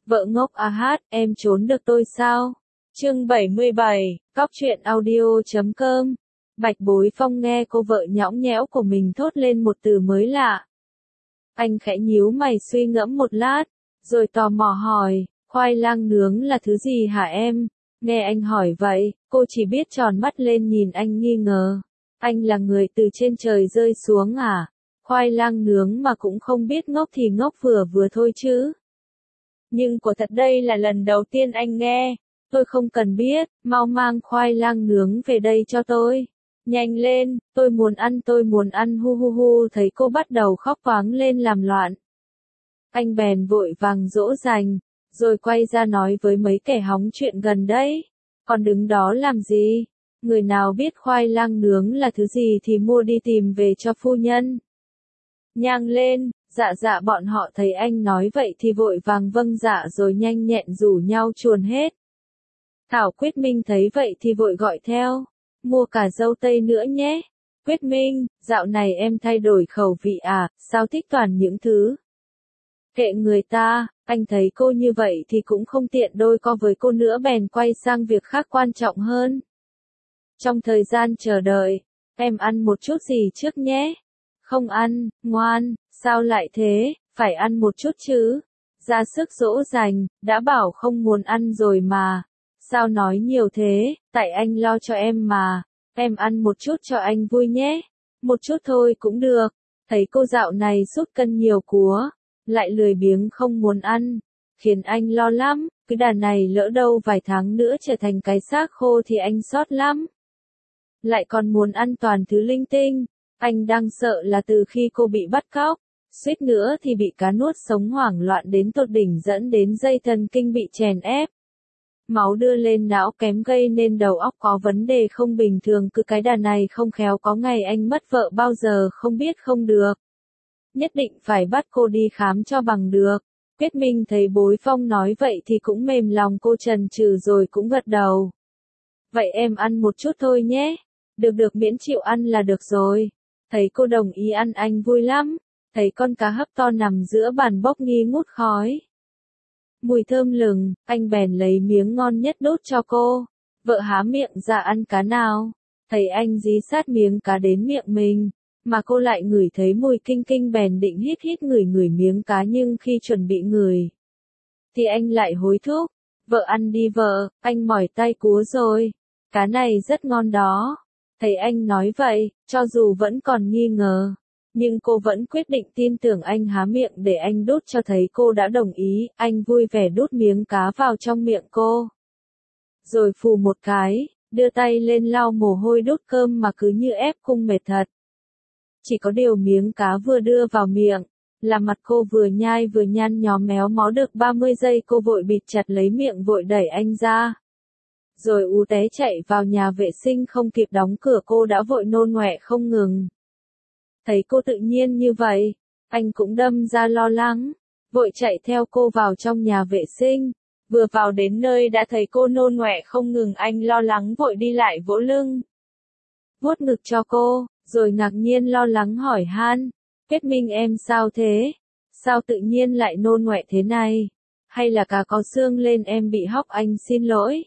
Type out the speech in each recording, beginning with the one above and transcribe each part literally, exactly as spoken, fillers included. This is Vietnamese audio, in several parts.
Vợ ngốc a hát, em trốn được tôi sao? Chương bảy mươi bảy, Cóc truyện audio chấm com. Bạch Bối Phong nghe cô vợ nhõng nhẽo của mình thốt lên một từ mới lạ. Anh khẽ nhíu mày suy ngẫm một lát, rồi tò mò hỏi, khoai lang nướng là thứ gì hả em? Nghe anh hỏi vậy, cô chỉ biết tròn mắt lên nhìn anh nghi ngờ. Anh là người từ trên trời rơi xuống à? Khoai lang nướng mà cũng không biết ngốc thì ngốc vừa vừa thôi chứ. Nhưng quả thật đây là lần đầu tiên anh nghe. Tôi không cần biết, mau mang khoai lang nướng về đây cho tôi. Nhanh lên, tôi muốn ăn tôi muốn ăn hu hu hu. Thấy cô bắt đầu khóc toáng lên làm loạn. Anh bèn vội vàng dỗ dành, rồi quay ra nói với mấy kẻ hóng chuyện gần đấy. Còn đứng đó làm gì? Người nào biết khoai lang nướng là thứ gì thì mua đi tìm về cho phu nhân. Nhang lên, dạ dạ bọn họ thấy anh nói vậy thì vội vàng vâng dạ rồi nhanh nhẹn rủ nhau chuồn hết. Thảo Quyết Minh thấy vậy thì vội gọi theo, mua cả dâu tây nữa nhé. Quyết Minh, dạo này em thay đổi khẩu vị à, sao thích toàn những thứ. Kệ người ta, anh thấy cô như vậy thì cũng không tiện đôi co với cô nữa bèn quay sang việc khác quan trọng hơn. Trong thời gian chờ đợi, em ăn một chút gì trước nhé. Không ăn, ngoan, sao lại thế, phải ăn một chút chứ. Ra sức dỗ dành, đã bảo không muốn ăn rồi mà. Sao nói nhiều thế, tại anh lo cho em mà. Em ăn một chút cho anh vui nhé. Một chút thôi cũng được. Thấy cô dạo này sút cân nhiều quá, lại lười biếng không muốn ăn, khiến anh lo lắm. Cái đàn này lỡ đâu vài tháng nữa trở thành cái xác khô thì anh xót lắm. Lại còn muốn ăn toàn thứ linh tinh. Anh đang sợ là từ khi cô bị bắt cóc, suýt nữa thì bị cá nuốt sống hoảng loạn đến tột đỉnh dẫn đến dây thần kinh bị chèn ép. Máu đưa lên não kém gây nên đầu óc có vấn đề không bình thường, cứ cái đà này không khéo có ngày anh mất vợ bao giờ không biết không được. Nhất định phải bắt cô đi khám cho bằng được. Quyết Minh thấy Bối Phong nói vậy thì cũng mềm lòng, cô chần chừ rồi cũng gật đầu. Vậy em ăn một chút thôi nhé. Được được miễn chịu ăn là được rồi. Thấy cô đồng ý ăn anh vui lắm. Thấy con cá hấp to nằm giữa bàn bốc nghi ngút khói. Mùi thơm lừng, anh bèn lấy miếng ngon nhất đút cho cô. Vợ há miệng ra ăn cá nào. Thấy anh dí sát miếng cá đến miệng mình. Mà cô lại ngửi thấy mùi kinh kinh bèn định hít hít ngửi ngửi miếng cá, nhưng khi chuẩn bị ngửi thì anh lại hối thúc. Vợ ăn đi vợ, anh mỏi tay cúa rồi. Cá này rất ngon đó. Thấy anh nói vậy, cho dù vẫn còn nghi ngờ, nhưng cô vẫn quyết định tin tưởng anh. Há miệng để anh đút cho thấy cô đã đồng ý, anh vui vẻ đút miếng cá vào trong miệng cô. Rồi phù một cái, đưa tay lên lau mồ hôi đút cơm mà cứ như ép cung mệt thật. Chỉ có điều miếng cá vừa đưa vào miệng, là mặt cô vừa nhai vừa nhăn nhó méo mó được ba mươi giây cô vội bịt chặt lấy miệng vội đẩy anh ra. Rồi ú té chạy vào nhà vệ sinh, không kịp đóng cửa cô đã vội nôn ngoẹ không ngừng. Thấy cô tự nhiên như vậy, anh cũng đâm ra lo lắng, vội chạy theo cô vào trong nhà vệ sinh. Vừa vào đến nơi đã thấy cô nôn ngoẹ không ngừng, anh lo lắng vội đi lại vỗ lưng, vuốt ngực cho cô, rồi ngạc nhiên lo lắng hỏi han, Quyết Minh em sao thế? Sao tự nhiên lại nôn ngoẹ thế này? Hay là cá có xương lên em bị hóc? Anh xin lỗi.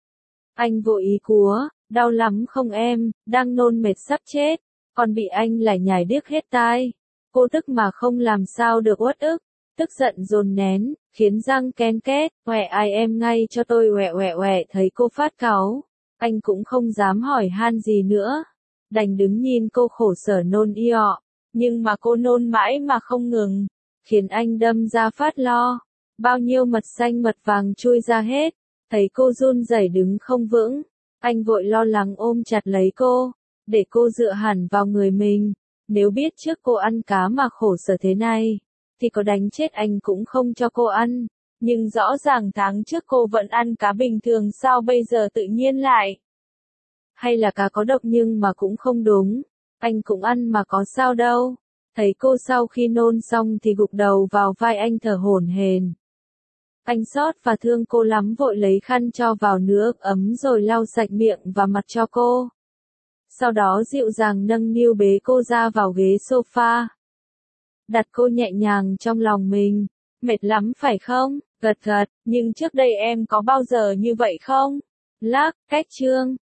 Anh vội ý cúa, đau lắm không em, đang nôn mệt sắp chết, còn bị anh lại nhảy điếc hết tai. Cô tức mà không làm sao được, uất ức, tức giận dồn nén, khiến răng ken két, oẹ ai em ngay cho tôi oẹ oẹ oẹ. Thấy cô phát cáu, anh cũng không dám hỏi han gì nữa, đành đứng nhìn cô khổ sở nôn y ọ, nhưng mà cô nôn mãi mà không ngừng, khiến anh đâm ra phát lo, bao nhiêu mật xanh mật vàng chui ra hết. Thấy cô run rẩy đứng không vững, anh vội lo lắng ôm chặt lấy cô, để cô dựa hẳn vào người mình. Nếu biết trước cô ăn cá mà khổ sở thế này, thì có đánh chết anh cũng không cho cô ăn. Nhưng rõ ràng tháng trước cô vẫn ăn cá bình thường, sao bây giờ tự nhiên lại? Hay là cá có độc? Nhưng mà cũng không đúng, anh cũng ăn mà có sao đâu. Thấy cô sau khi nôn xong thì gục đầu vào vai anh thở hổn hển. Anh xót và thương cô lắm, vội lấy khăn cho vào nước ấm rồi lau sạch miệng và mặt cho cô. Sau đó dịu dàng nâng niu bế cô ra vào ghế sofa. Đặt cô nhẹ nhàng trong lòng mình. Mệt lắm phải không? Gật gật, nhưng trước đây em có bao giờ như vậy không? Lác, cách trương.